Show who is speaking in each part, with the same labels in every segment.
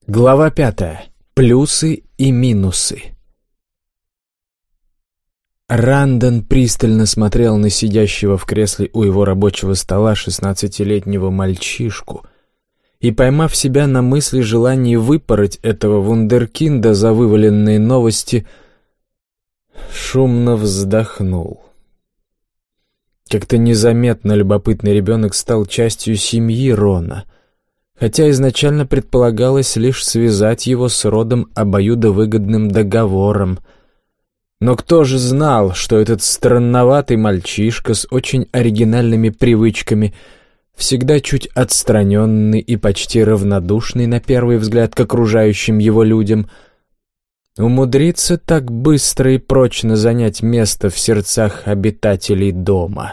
Speaker 1: Глава 5. Плюсы и минусы. Рандон пристально смотрел на сидящего в кресле у его рабочего стола 16-летнего мальчишку и, поймав себя на мысли желании выпороть этого вундеркинда за вываленные новости, шумно вздохнул. Как-то незаметно любопытный ребенок стал частью семьи Рона, хотя изначально предполагалось лишь связать его с родом обоюдовыгодным договором. Но кто же знал, что этот странноватый мальчишка с очень оригинальными привычками, всегда чуть отстраненный и почти равнодушный на первый взгляд к окружающим его людям, умудрится так быстро и прочно занять место в сердцах обитателей дома.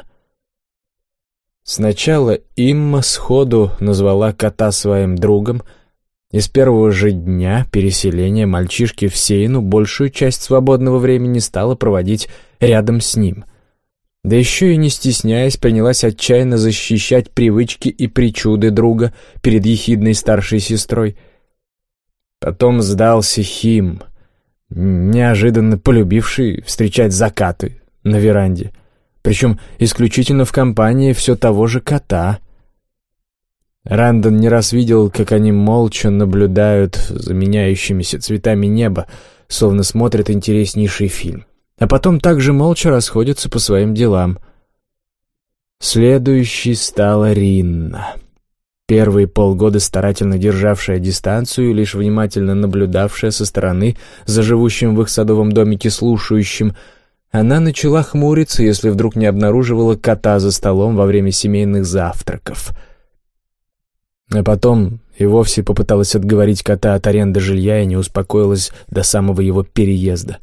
Speaker 1: Сначала Имма сходу назвала кота своим другом, и с первого же дня переселения мальчишки в Сейну большую часть свободного времени стала проводить рядом с ним. Да еще и не стесняясь, принялась отчаянно защищать привычки и причуды друга перед ехидной старшей сестрой. Потом сдался Хим, неожиданно полюбивший встречать закаты на веранде, причем исключительно в компании все того же кота. Рандон не раз видел, как они молча наблюдают за меняющимися цветами неба, словно смотрят интереснейший фильм, а потом также молча расходятся по своим делам. Следующей стала Ринна. Первые полгода старательно державшая дистанцию и лишь внимательно наблюдавшая со стороны за живущим в их садовом домике слушающим, она начала хмуриться, если вдруг не обнаруживала кота за столом во время семейных завтраков. А потом и вовсе попыталась отговорить кота от аренды жилья и не успокоилась до самого его переезда.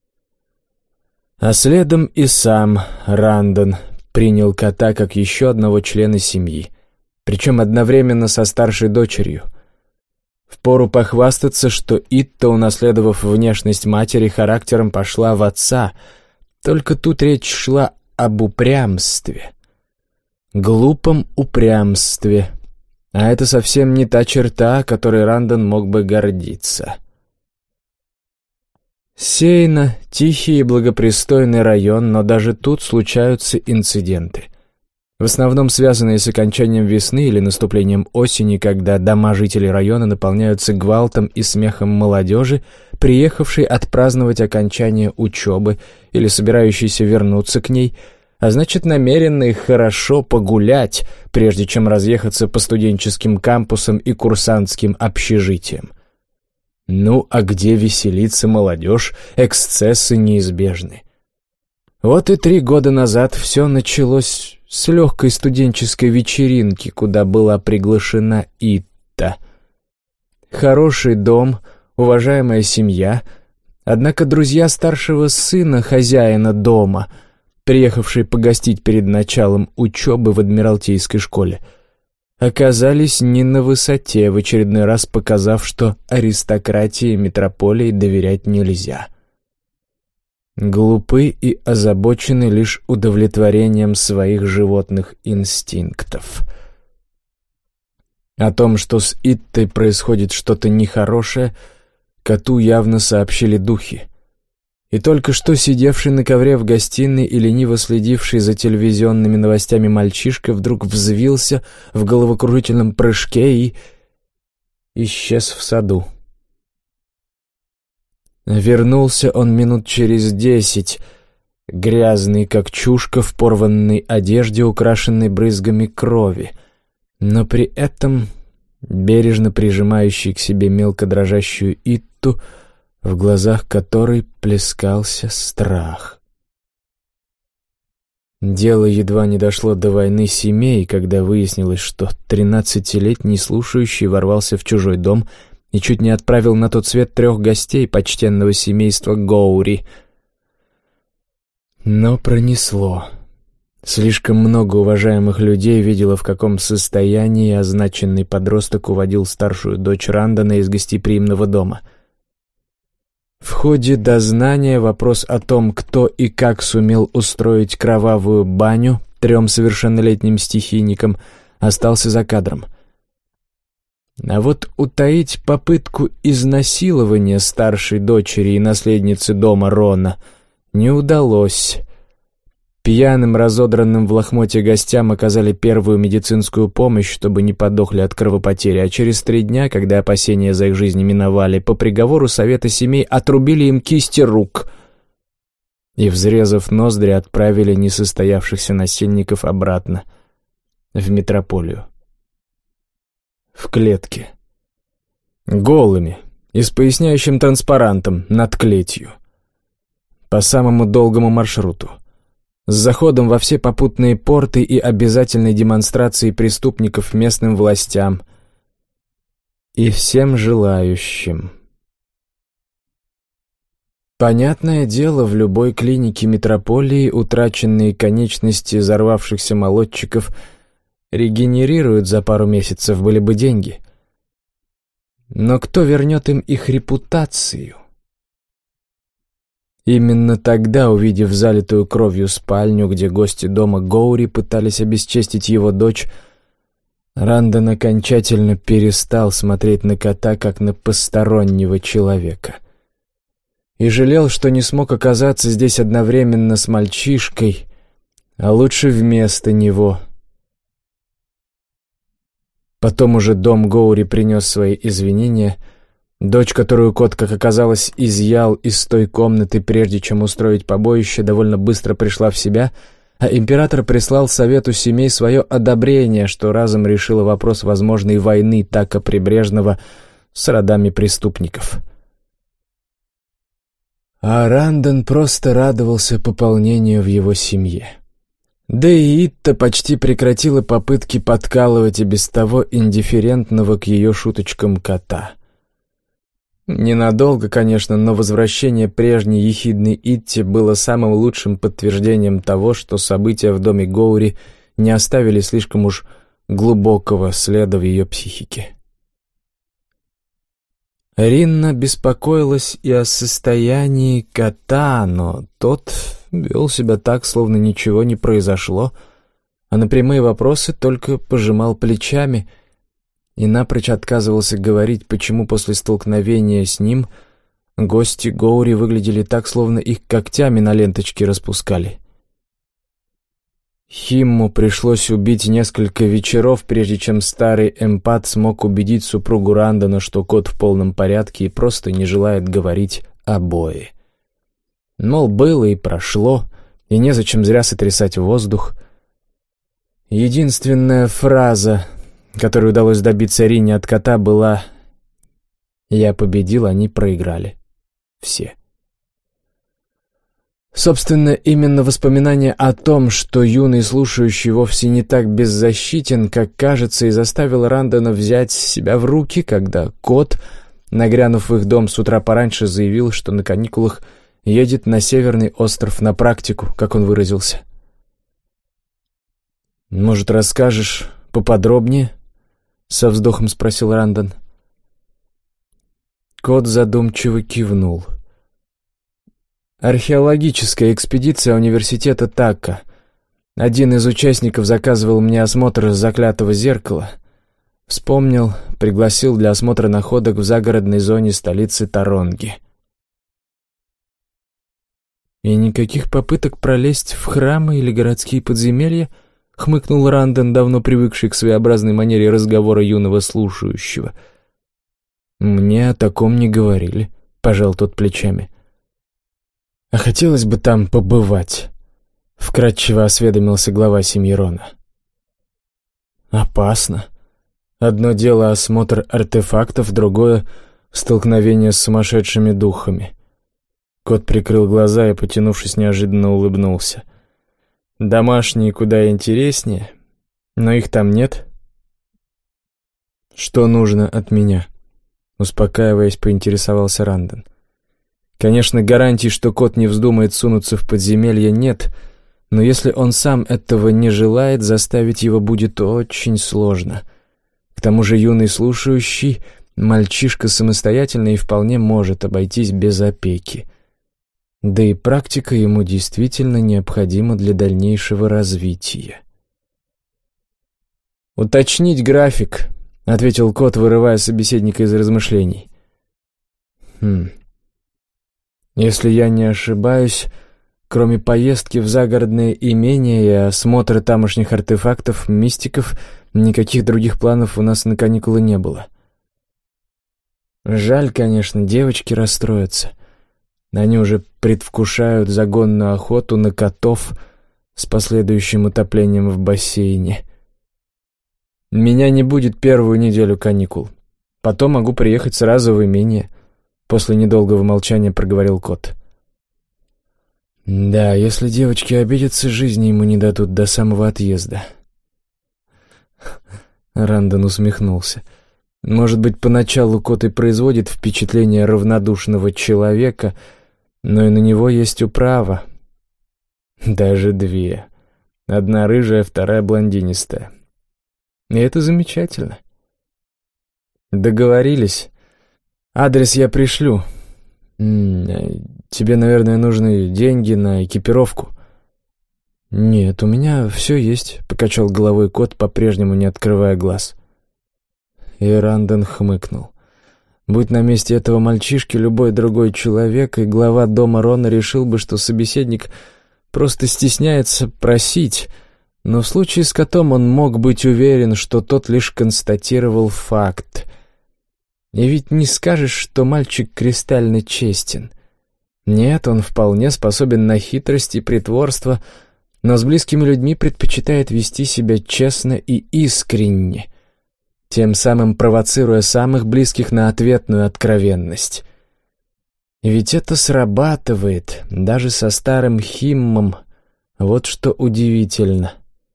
Speaker 1: А следом и сам Рандон принял кота как еще одного члена семьи, причем одновременно со старшей дочерью. Впору похвастаться, что Итта, унаследовав внешность матери, характером пошла в отца. Только тут речь шла об упрямстве. Глупом упрямстве. А это совсем не та черта, которой Рандон мог бы гордиться. Сейна — тихий и благопристойный район, но даже тут случаются инциденты. В основном связанные с окончанием весны или наступлением осени, когда дома жителей района наполняются гвалтом и смехом молодежи, приехавшей отпраздновать окончание учебы или собирающейся вернуться к ней, а значит, намеренные хорошо погулять, прежде чем разъехаться по студенческим кампусам и курсантским общежитиям. Ну, а где веселится молодежь, эксцессы неизбежны. Вот и 3 года назад все началось с легкой студенческой вечеринки, куда была приглашена Итта. Хороший дом, уважаемая семья, однако друзья старшего сына хозяина дома, приехавшие погостить перед началом учебы в Адмиралтейской школе, оказались не на высоте, в очередной раз показав, что аристократии метрополии доверять нельзя. Глупы и озабочены лишь удовлетворением своих животных инстинктов. О том, что с Иттой происходит что-то нехорошее, коту явно сообщили духи. И только что сидевший на ковре в гостиной и лениво следивший за телевизионными новостями мальчишка вдруг взвился в головокружительном прыжке и исчез в саду. Вернулся он минут через 10, грязный, как чушка, в порванной одежде, украшенной брызгами крови, но при этом бережно прижимающий к себе мелко дрожащую Итту, в глазах которой плескался страх. Дело едва не дошло до войны семей, когда выяснилось, что 13-летний слушающий ворвался в чужой дом и чуть не отправил на тот свет 3 гостей почтенного семейства Гоури. Но пронесло. Слишком много уважаемых людей видело, в каком состоянии означенный подросток уводил старшую дочь Рандона из гостеприимного дома. В ходе дознания вопрос о том, кто и как сумел устроить кровавую баню 3 совершеннолетним стихийникам, остался за кадром. А вот утаить попытку изнасилования старшей дочери и наследницы дома Рона не удалось. Пьяным, разодранным в лохмотье гостям оказали первую медицинскую помощь, чтобы не подохли от кровопотери, а через 3 дня, когда опасения за их жизни миновали, по приговору Совета семей отрубили им кисти рук и, взрезав ноздри, отправили несостоявшихся насильников обратно в метрополию. В клетке. Голыми и с поясняющим транспарантом над клетью. По самому долгому маршруту. С заходом во все попутные порты и обязательной демонстрацией преступников местным властям и всем желающим. Понятное дело, в любой клинике метрополии утраченные конечности взорвавшихся молодчиков регенерируют за пару месяцев, были бы деньги. Но кто вернет им их репутацию? Именно тогда, увидев залитую кровью спальню, где гости дома Гоури пытались обесчестить его дочь, Рандон окончательно перестал смотреть на кота, как на постороннего человека. И жалел, что не смог оказаться здесь одновременно с мальчишкой, а лучше вместо него. Потом уже дом Гоури принес свои извинения. Дочь, которую кот, как оказалось, изъял из той комнаты, прежде чем устроить побоище, довольно быстро пришла в себя, а император прислал Совету семей свое одобрение, что разом решило вопрос возможной войны Така Прибрежного с родами преступников. А Рандон просто радовался пополнению в его семье. Да и Итта почти прекратила попытки подкалывать и без того индифферентного к ее шуточкам кота. Ненадолго, конечно, но возвращение прежней ехидной Итти было самым лучшим подтверждением того, что события в доме Гоури не оставили слишком уж глубокого следа в ее психике. Ринна беспокоилась и о состоянии кота, но тот вел себя так, словно ничего не произошло, а на прямые вопросы только пожимал плечами и напрочь отказывался говорить, почему после столкновения с ним гости Гоури выглядели так, словно их когтями на ленточке распускали. Химму пришлось убить несколько вечеров, прежде чем старый эмпат смог убедить супругу Рандона, что кот в полном порядке и просто не желает говорить о бое. Мол, было и прошло, и незачем зря сотрясать воздух. Единственная фраза, которую удалось добиться Рине от кота, была «Я победил, они проиграли. Все». Собственно, именно воспоминание о том, что юный слушающий вовсе не так беззащитен, как кажется, и заставило Рандона взять себя в руки, когда кот, нагрянув в их дом с утра пораньше, заявил, что на каникулах едет на Северный остров на практику, как он выразился. «Может, расскажешь поподробнее?» — со вздохом спросил Рандон. Кот задумчиво кивнул. Археологическая экспедиция университета Така. Один из участников заказывал мне осмотр заклятого зеркала. Вспомнил, пригласил для осмотра находок в загородной зоне столицы Таронги. «И никаких попыток пролезть в храмы или городские подземелья?» — хмыкнул Рандон, давно привыкший к своеобразной манере разговора юного слушающего. «Мне о таком не говорили», — пожал тот плечами. «А хотелось бы там побывать», — вкратчиво осведомился глава семьи Рона. «Опасно. Одно дело осмотр артефактов, другое — столкновение с сумасшедшими духами». Кот прикрыл глаза и, потянувшись, неожиданно улыбнулся. «Домашние куда интереснее, но их там нет». «Что нужно от меня?» — успокаиваясь, поинтересовался Рандон. Конечно, гарантий, что кот не вздумает сунуться в подземелье, нет, но если он сам этого не желает, заставить его будет очень сложно. К тому же юный слушающий — мальчишка самостоятельный и вполне может обойтись без опеки. Да и практика ему действительно необходима для дальнейшего развития. «Уточнить график», — ответил кот, вырывая собеседника из размышлений. Если я не ошибаюсь, кроме поездки в загородное имение и осмотра тамошних артефактов, мистиков, никаких других планов у нас на каникулы не было. Жаль, конечно, девочки расстроятся. Они уже предвкушают загонную охоту на котов с последующим утоплением в бассейне. Меня не будет первую неделю каникул. Потом могу приехать сразу в имение. После недолгого молчания проговорил кот. Да, если девочки обидятся, жизни ему не дадут до самого отъезда. Рандон усмехнулся. Может быть, поначалу кот и производит впечатление равнодушного человека, но и на него есть управа. Даже две. Одна рыжая, вторая блондинистая. И это замечательно. Договорились. Адрес я пришлю. Тебе, наверное, нужны деньги на экипировку. Нет, у меня все есть, покачал головой кот, по-прежнему не открывая глаз. И Рандон хмыкнул. Будь на месте этого мальчишки любой другой человек, и глава дома Рона решил бы, что собеседник просто стесняется просить, но в случае с котом он мог быть уверен, что тот лишь констатировал факт. И ведь не скажешь, что мальчик кристально честен. Нет, он вполне способен на хитрость и притворство, но с близкими людьми предпочитает вести себя честно и искренне, тем самым провоцируя самых близких на ответную откровенность. И ведь это срабатывает, даже со старым Химмом. Вот что удивительно.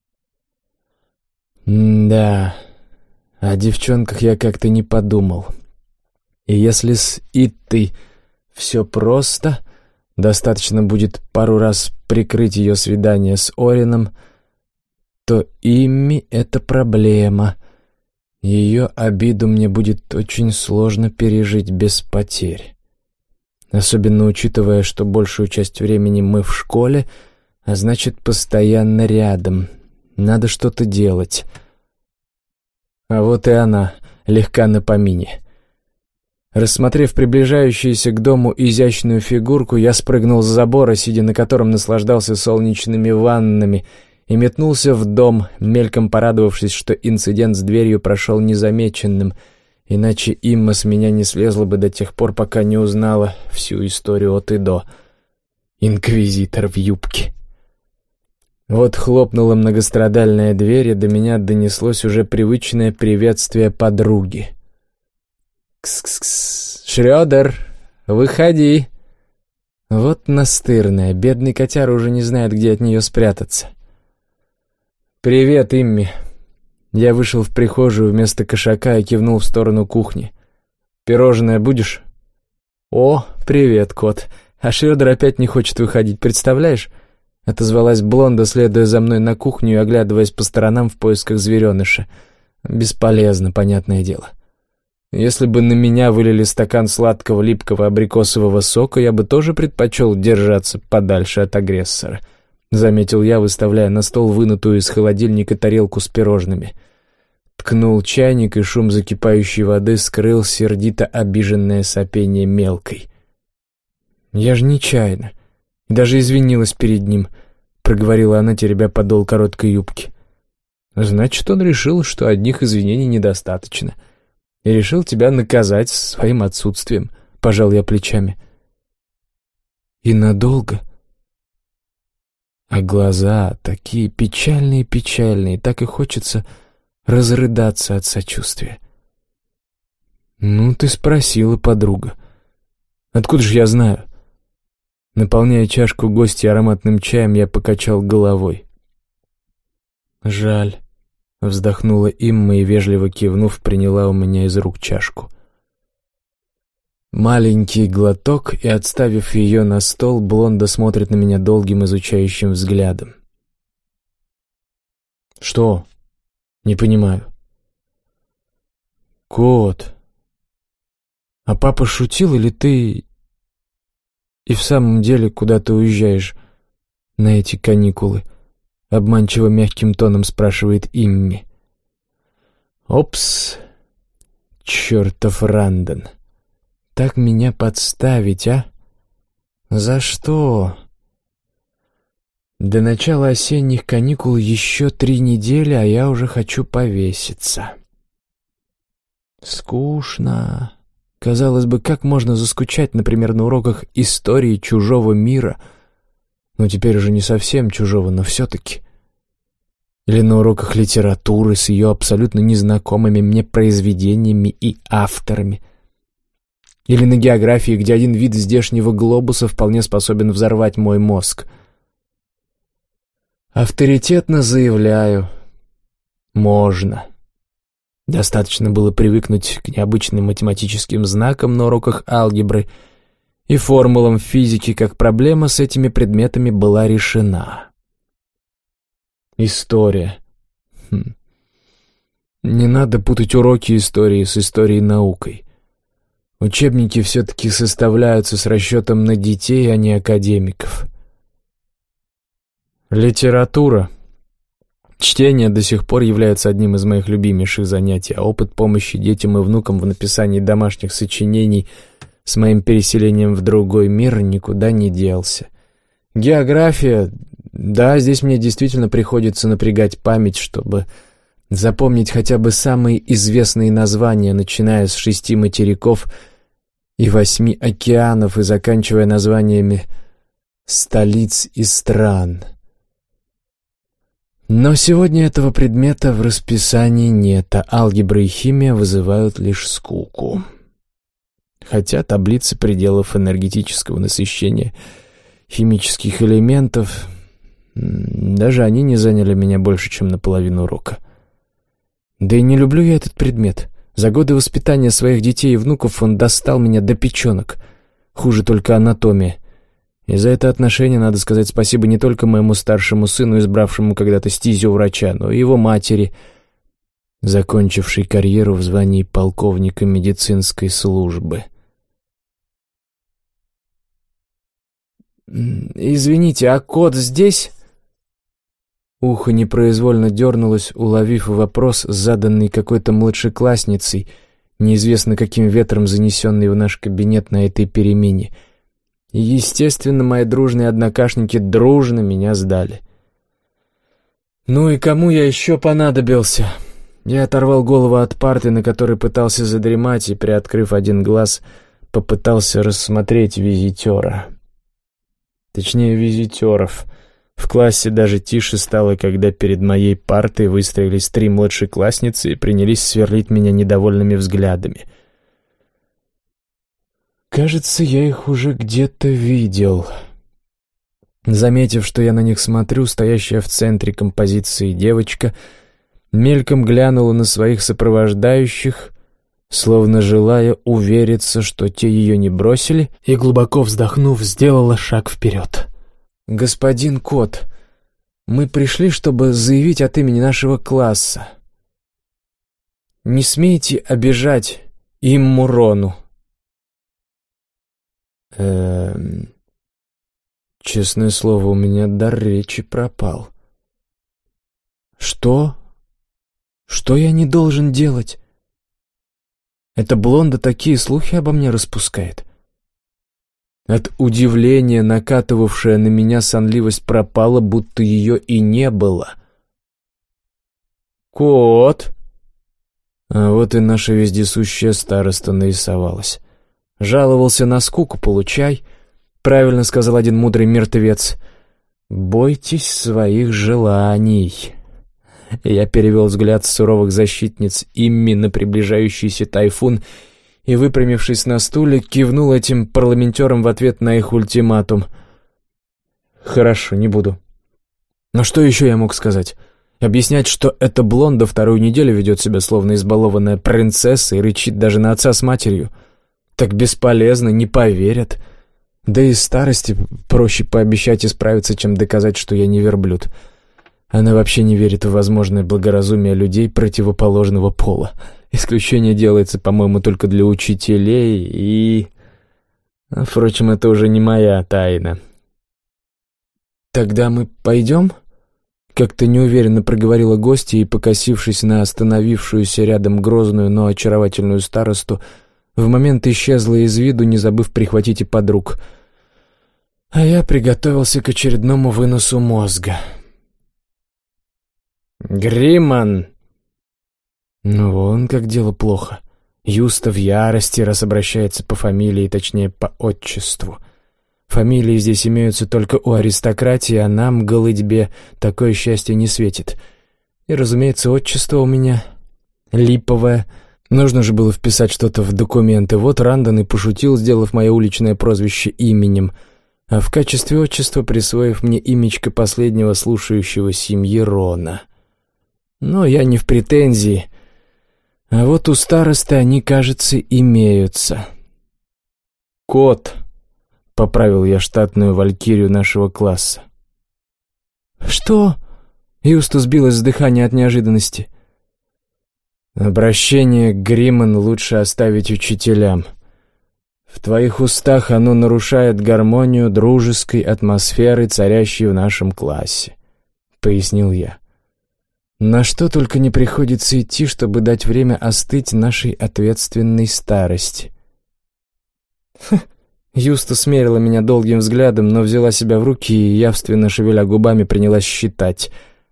Speaker 1: Да, о девчонках я как-то не подумал. И если с Иттой все просто, достаточно будет пару раз прикрыть ее свидание с Орином, то Имми — это проблема. Ее обиду мне будет очень сложно пережить без потерь. Особенно учитывая, что большую часть времени мы в школе, а значит, постоянно рядом. Надо что-то делать. А вот и она, легка на помине. Рассмотрев приближающуюся к дому изящную фигурку, я спрыгнул с забора, сидя на котором наслаждался солнечными ваннами, и метнулся в дом, мельком порадовавшись, что инцидент с дверью прошел незамеченным, иначе Имма с меня не слезла бы до тех пор, пока не узнала всю историю от и до. Инквизитор в юбке. Вот хлопнула многострадальная дверь, и до меня донеслось уже привычное приветствие подруги. «Кс-кс-кс! Шрёдер, выходи!» Вот настырная, бедный котяра уже не знает, где от нее спрятаться. «Привет, Имми!» Я вышел в прихожую вместо кошака и кивнул в сторону кухни. «Пирожное будешь?» «О, привет, кот! А Шрёдер опять не хочет выходить, представляешь?» Отозвалась Блонда, следуя за мной на кухню и оглядываясь по сторонам в поисках звереныша. Бесполезно, понятное дело. Если бы на меня вылили стакан сладкого липкого абрикосового сока, я бы тоже предпочел держаться подальше от агрессора, заметил я, выставляя на стол вынутую из холодильника тарелку с пирожными. Ткнул чайник, и шум закипающей воды скрыл сердито обиженное сопение мелкой. «Я же нечаянно. И даже извинилась перед ним», — проговорила она, теребя подол короткой юбки. «Значит, он решил, что одних извинений недостаточно, и решил тебя наказать своим отсутствием», — пожал я плечами. «И надолго?» А глаза такие печальные, так и хочется разрыдаться от сочувствия. «Ну, ты спросила, подруга. Откуда же я знаю?» Наполняя чашку гостя ароматным чаем, я покачал головой. «Жаль», — вздохнула Имма и, вежливо кивнув, приняла у меня из рук чашку. Маленький глоток, и, отставив ее на стол, Блонда смотрит на меня долгим изучающим взглядом. «Что? Не понимаю». «Кот, а папа шутил, или ты и в самом деле куда-то уезжаешь на эти каникулы?» — обманчиво мягким тоном спрашивает Имми. «Опс, Чертов Рандон. Так меня подставить, а? За что? До начала осенних каникул еще 3 недели, а я уже хочу повеситься. Скучно. Казалось бы, как можно заскучать, например, на уроках истории чужого мира? Ну, теперь уже не совсем чужого, но все-таки. Или на уроках литературы с ее абсолютно незнакомыми мне произведениями и авторами. Или на географии, где один вид здешнего глобуса вполне способен взорвать мой мозг. Авторитетно заявляю, можно. Достаточно было привыкнуть к необычным математическим знакам на уроках алгебры и формулам физики, как проблема с этими предметами была решена. История. Не надо путать уроки истории с историей наукой. Учебники все-таки составляются с расчетом на детей, а не академиков. Литература. Чтение до сих пор является одним из моих любимейших занятий, а опыт помощи детям и внукам в написании домашних сочинений с моим переселением в другой мир никуда не делся. География. Да, здесь мне действительно приходится напрягать память, чтобы запомнить хотя бы самые известные названия, начиная с 6 материков и 8 океанов и заканчивая названиями столиц и стран. Но сегодня этого предмета в расписании нет, а алгебра и химия вызывают лишь скуку. Хотя таблицы пределов энергетического насыщения химических элементов, даже они не заняли меня больше, чем на половину урока. Да и не люблю я этот предмет. За годы воспитания своих детей и внуков он достал меня до печенок. Хуже только анатомия. И за это отношение надо сказать спасибо не только моему старшему сыну, избравшему когда-то стезю врача, но и его матери, закончившей карьеру в звании полковника медицинской службы. «Извините, а кот здесь?» Ухо непроизвольно дернулось, уловив вопрос, заданный какой-то младшеклассницей, неизвестно каким ветром занесенный в наш кабинет на этой перемене. И, естественно, мои дружные однокашники дружно меня сдали. Ну и кому я еще понадобился? Я оторвал голову от парты, на которой пытался задремать, и, приоткрыв один глаз, попытался рассмотреть визитера. Точнее, визитеров. В классе даже тише стало, когда перед моей партой выстроились 3 младшеклассницы и принялись сверлить меня недовольными взглядами. Кажется, я их уже где-то видел. Заметив, что я на них смотрю, стоящая в центре композиции девочка мельком глянула на своих сопровождающих, словно желая увериться, что те ее не бросили, и, глубоко вздохнув, сделала шаг вперед. «Господин Кот, мы пришли, чтобы заявить от имени нашего класса. Не смейте обижать Иммурону». Честное слово, у меня дар речи пропал. Что? Что я не должен делать? Эта блонда такие слухи обо мне распускает. От удивления накатывавшая на меня сонливость пропала, будто ее и не было. «Кот!» А вот и наша вездесущая староста нарисовалась. Жаловался на скуку, получай. Правильно сказал один мудрый мертвец. «Бойтесь своих желаний». Я перевел взгляд с суровых защитниц Имми на приближающийся тайфун и, выпрямившись на стуле, кивнул этим парламентерам в ответ на их ультиматум. «Хорошо, не буду». Но что еще я мог сказать? Объяснять, что эта блонда 2-ю неделю ведет себя словно избалованная принцесса и рычит даже на отца с матерью? Так бесполезно, не поверят. Да и старости проще пообещать исправиться, чем доказать, что я не верблюд. Она вообще не верит в возможное благоразумие людей противоположного пола. Исключение делается, по-моему, только для учителей и... Впрочем, это уже не моя тайна. «Тогда мы пойдем?» как-то неуверенно проговорила гостья и, покосившись на остановившуюся рядом грозную, но очаровательную старосту, в момент исчезла из виду, не забыв прихватить и подруг. А я приготовился к очередному выносу мозга. «Гриман!» Ну, вон как дело плохо. Юста в ярости, раз обращается по фамилии, точнее, по отчеству. Фамилии здесь имеются только у аристократии, а нам, голыдьбе, такое счастье не светит. И, разумеется, отчество у меня липовое. Нужно же было вписать что-то в документы. Вот Рандон и пошутил, сделав мое уличное прозвище именем, а в качестве отчества присвоив мне имечко последнего слушающего семьи Рона. Но я не в претензии. А вот у старосты они, кажется, имеются. «Кот», — поправил я штатную валькирию нашего класса. «Что?» — Юста сбилась с дыхания от неожиданности. «Обращение к Гриман лучше оставить учителям. В твоих устах оно нарушает гармонию дружеской атмосферы, царящей в нашем классе», — пояснил я. «На что только не приходится идти, чтобы дать время остыть нашей ответственной старости». Юста смерила меня долгим взглядом, но взяла себя в руки и, явственно шевеля губами, принялась считать.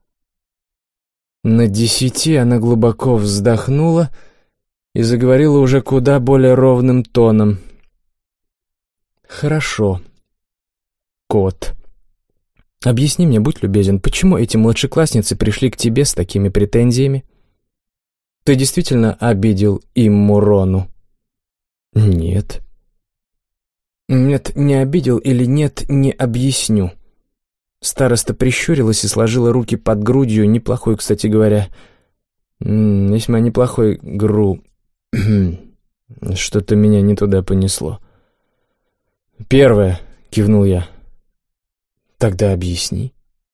Speaker 1: На 10 она глубоко вздохнула и заговорила уже куда более ровным тоном. «Хорошо, кот. Объясни мне, будь любезен, почему эти младшеклассницы пришли к тебе с такими претензиями? Ты действительно обидел Имму Рону?» «Нет». «Нет, не обидел или нет, не объясню». Староста прищурилась и сложила руки под грудью, неплохой, кстати говоря. Весьма неплохой Что-то меня не туда понесло. «Первое», — кивнул я. «Тогда объясни».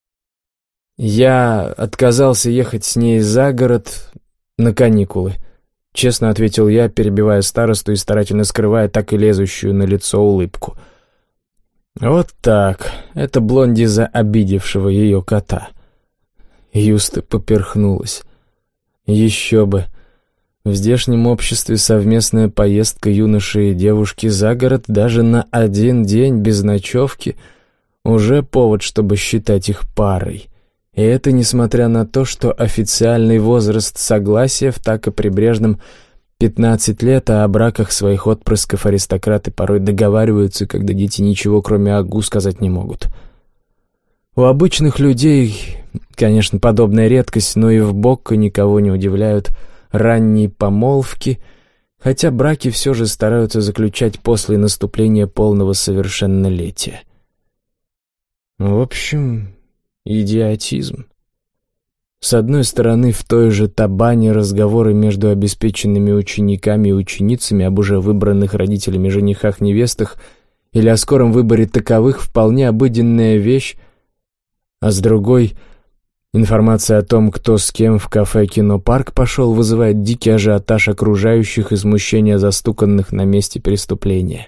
Speaker 1: «Я отказался ехать с ней за город на каникулы», — честно ответил я, перебивая старосту и старательно скрывая так и лезущую на лицо улыбку. «Вот так. Это блонди за обидевшего ее кота». Юста поперхнулась. «Еще бы. В здешнем обществе совместная поездка юноши и девушки за город даже на 1 день без ночевки уже повод, чтобы считать их парой. И это несмотря на то, что официальный возраст согласия в так и прибрежном 15 лет, а о браках своих отпрысков аристократы порой договариваются, когда дети ничего кроме «агу» сказать не могут. У обычных людей, конечно, подобная редкость, но и в Бокко никого не удивляют ранние помолвки, хотя браки все же стараются заключать после наступления полного совершеннолетия. В общем, идиотизм. С одной стороны, в той же Табане разговоры между обеспеченными учениками и ученицами об уже выбранных родителями женихах-невестах или о скором выборе таковых вполне обыденная вещь, а с другой — информация о том, кто с кем в кафе-кинопарк пошел, вызывает дикий ажиотаж окружающих и смущение застуканных на месте преступления.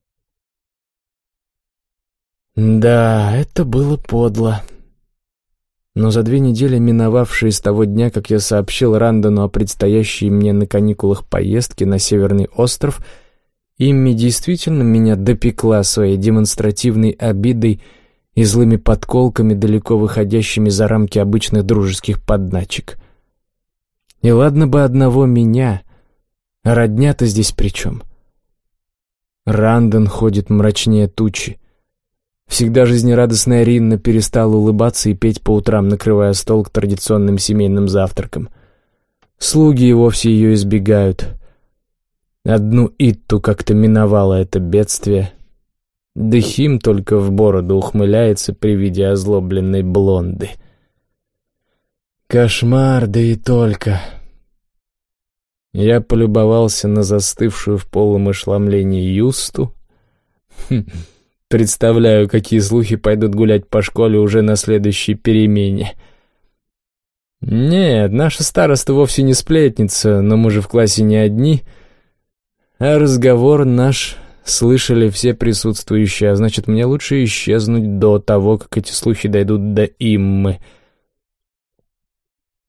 Speaker 1: Да, это было подло. Но за 2 недели, миновавшие с того дня, как я сообщил Рандону о предстоящей мне на каникулах поездке на Северный остров, Имми действительно меня допекла своей демонстративной обидой и злыми подколками, далеко выходящими за рамки обычных дружеских подначек. И ладно бы одного меня, а родня-то здесь при чем? Рандон ходит мрачнее тучи. Всегда жизнерадостная Ринна перестала улыбаться и петь по утрам, накрывая стол к традиционным семейным завтракам. Слуги и вовсе ее избегают. Одну Итту как-то миновало это бедствие. Дехим только в бороду ухмыляется при виде озлобленной блонды. Кошмар, да и только. Я полюбовался на застывшую в полном ошеломлении Юсту. Представляю, какие слухи пойдут гулять по школе уже на следующей перемене. Нет, наша староста вовсе не сплетница, но мы же в классе не одни. А разговор наш слышали все присутствующие, а значит, мне лучше исчезнуть до того, как эти слухи дойдут до Иммы.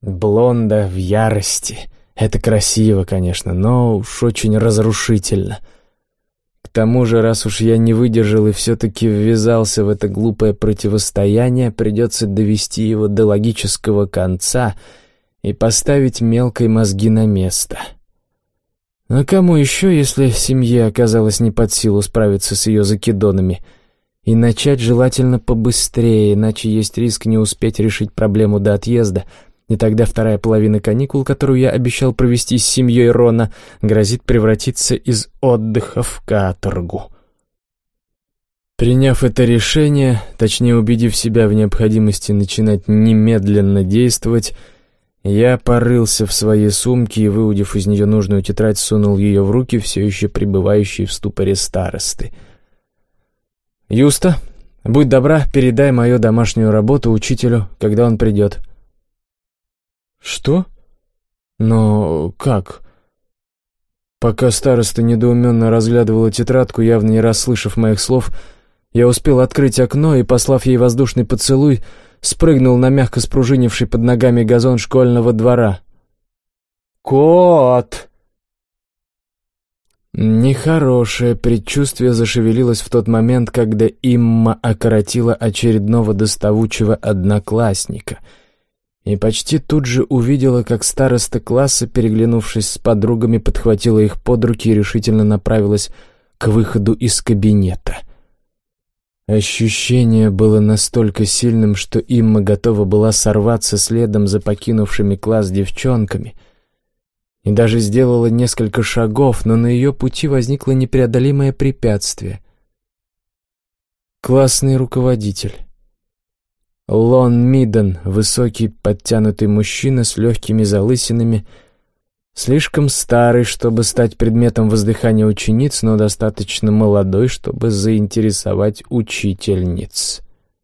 Speaker 1: Блонда в ярости. Это красиво, конечно, но уж очень разрушительно. К тому же, раз уж я не выдержал и все-таки ввязался в это глупое противостояние, придется довести его до логического конца и поставить мелкой мозги на место. А кому еще, если семье оказалось не под силу справиться с ее закидонами? И начать желательно побыстрее, иначе есть риск не успеть решить проблему до отъезда, и тогда вторая половина каникул, которую я обещал провести с семьей Рона, грозит превратиться из отдыха в каторгу. Приняв это решение, точнее убедив себя в необходимости начинать немедленно действовать, я порылся в своей сумке и, выудив из нее нужную тетрадь, сунул ее в руки все еще пребывающей в ступоре старосты. «Юста, будь добра, передай мою домашнюю работу учителю, когда он придет». «Что? Но как?» Пока староста недоуменно разглядывала тетрадку, явно не расслышав моих слов, я успел открыть окно и, послав ей воздушный поцелуй, спрыгнул на мягко спружинивший под ногами газон школьного двора. «Кот!» Нехорошее предчувствие зашевелилось в тот момент, когда Имма окоротила очередного доставучего одноклассника, и почти тут же увидела, как староста класса, переглянувшись с подругами, подхватила их под руки и решительно направилась к выходу из кабинета. Ощущение было настолько сильным, что Имма готова была сорваться следом за покинувшими класс девчонками и даже сделала несколько шагов, но на ее пути возникло непреодолимое препятствие. Классный руководитель. Лон Миден, высокий, подтянутый мужчина с легкими залысинами, слишком старый, чтобы стать предметом воздыхания учениц, но достаточно молодой, чтобы заинтересовать учительниц.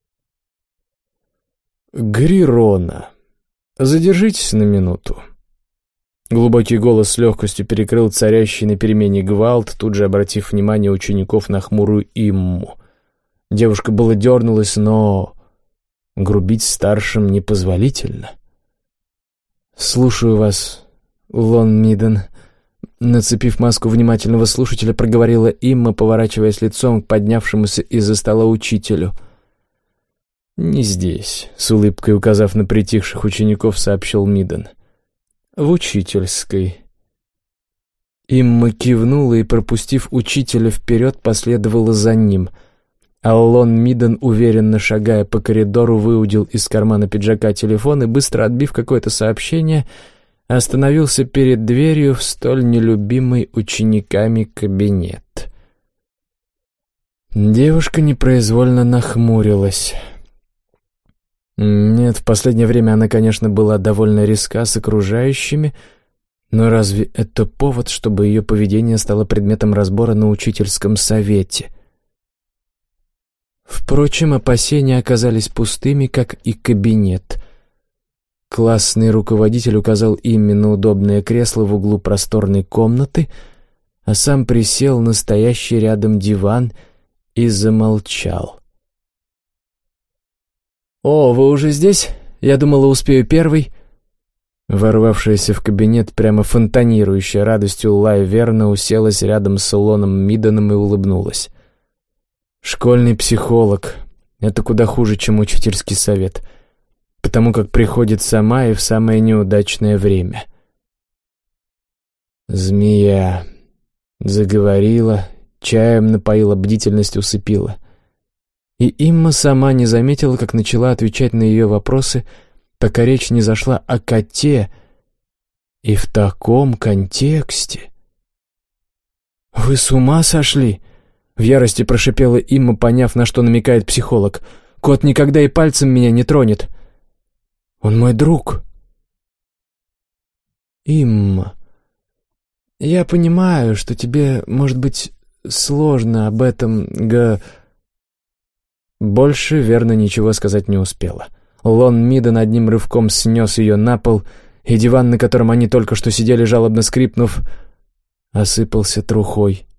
Speaker 1: «Грирона, задержитесь на минуту». Глубокий голос с легкостью перекрыл царящий на перемене гвалт, тут же обратив внимание учеников на хмурую Имму. Девушка было дернулась, но грубить старшим непозволительно. «Слушаю вас, Лон Миден», — нацепив маску внимательного слушателя, проговорила Имма, поворачиваясь лицом к поднявшемуся из-за стола учителю. «Не здесь», — с улыбкой указав на притихших учеников, сообщил Миден. «В учительской». Имма кивнула и, пропустив учителя вперед, последовала за ним. Лон Миден, уверенно шагая по коридору, выудил из кармана пиджака телефон и, быстро отбив какое-то сообщение, остановился перед дверью в столь нелюбимый учениками кабинет. Девушка непроизвольно нахмурилась. Нет, в последнее время она, конечно, была довольно резка с окружающими, но разве это повод, чтобы ее поведение стало предметом разбора на учительском совете? Впрочем, опасения оказались пустыми, как и кабинет. Классный руководитель указал Имме на удобное кресло в углу просторной комнаты, а сам присел на стоящий рядом диван и замолчал. «О, вы уже здесь? Я думала, успею первый». Ворвавшаяся в кабинет, прямо фонтанирующая радостью Лай Верна, уселась рядом с Лоном Миденом и улыбнулась. «Школьный психолог — это куда хуже, чем учительский совет, потому как приходит сама и в самое неудачное время». Змея заговорила, чаем напоила, бдительность усыпила. И Имма сама не заметила, как начала отвечать на ее вопросы, пока речь не зашла о коте, и в таком контексте. «Вы с ума сошли?» — в ярости прошипела Имма, поняв, на что намекает психолог. «Кот никогда и пальцем меня не тронет. Он мой друг». «Имма, я понимаю, что тебе, может быть, сложно об этом Больше Верна ничего сказать не успела. Лон Миден одним рывком снес ее на пол, и диван, на котором они только что сидели, жалобно скрипнув, осыпался трухой.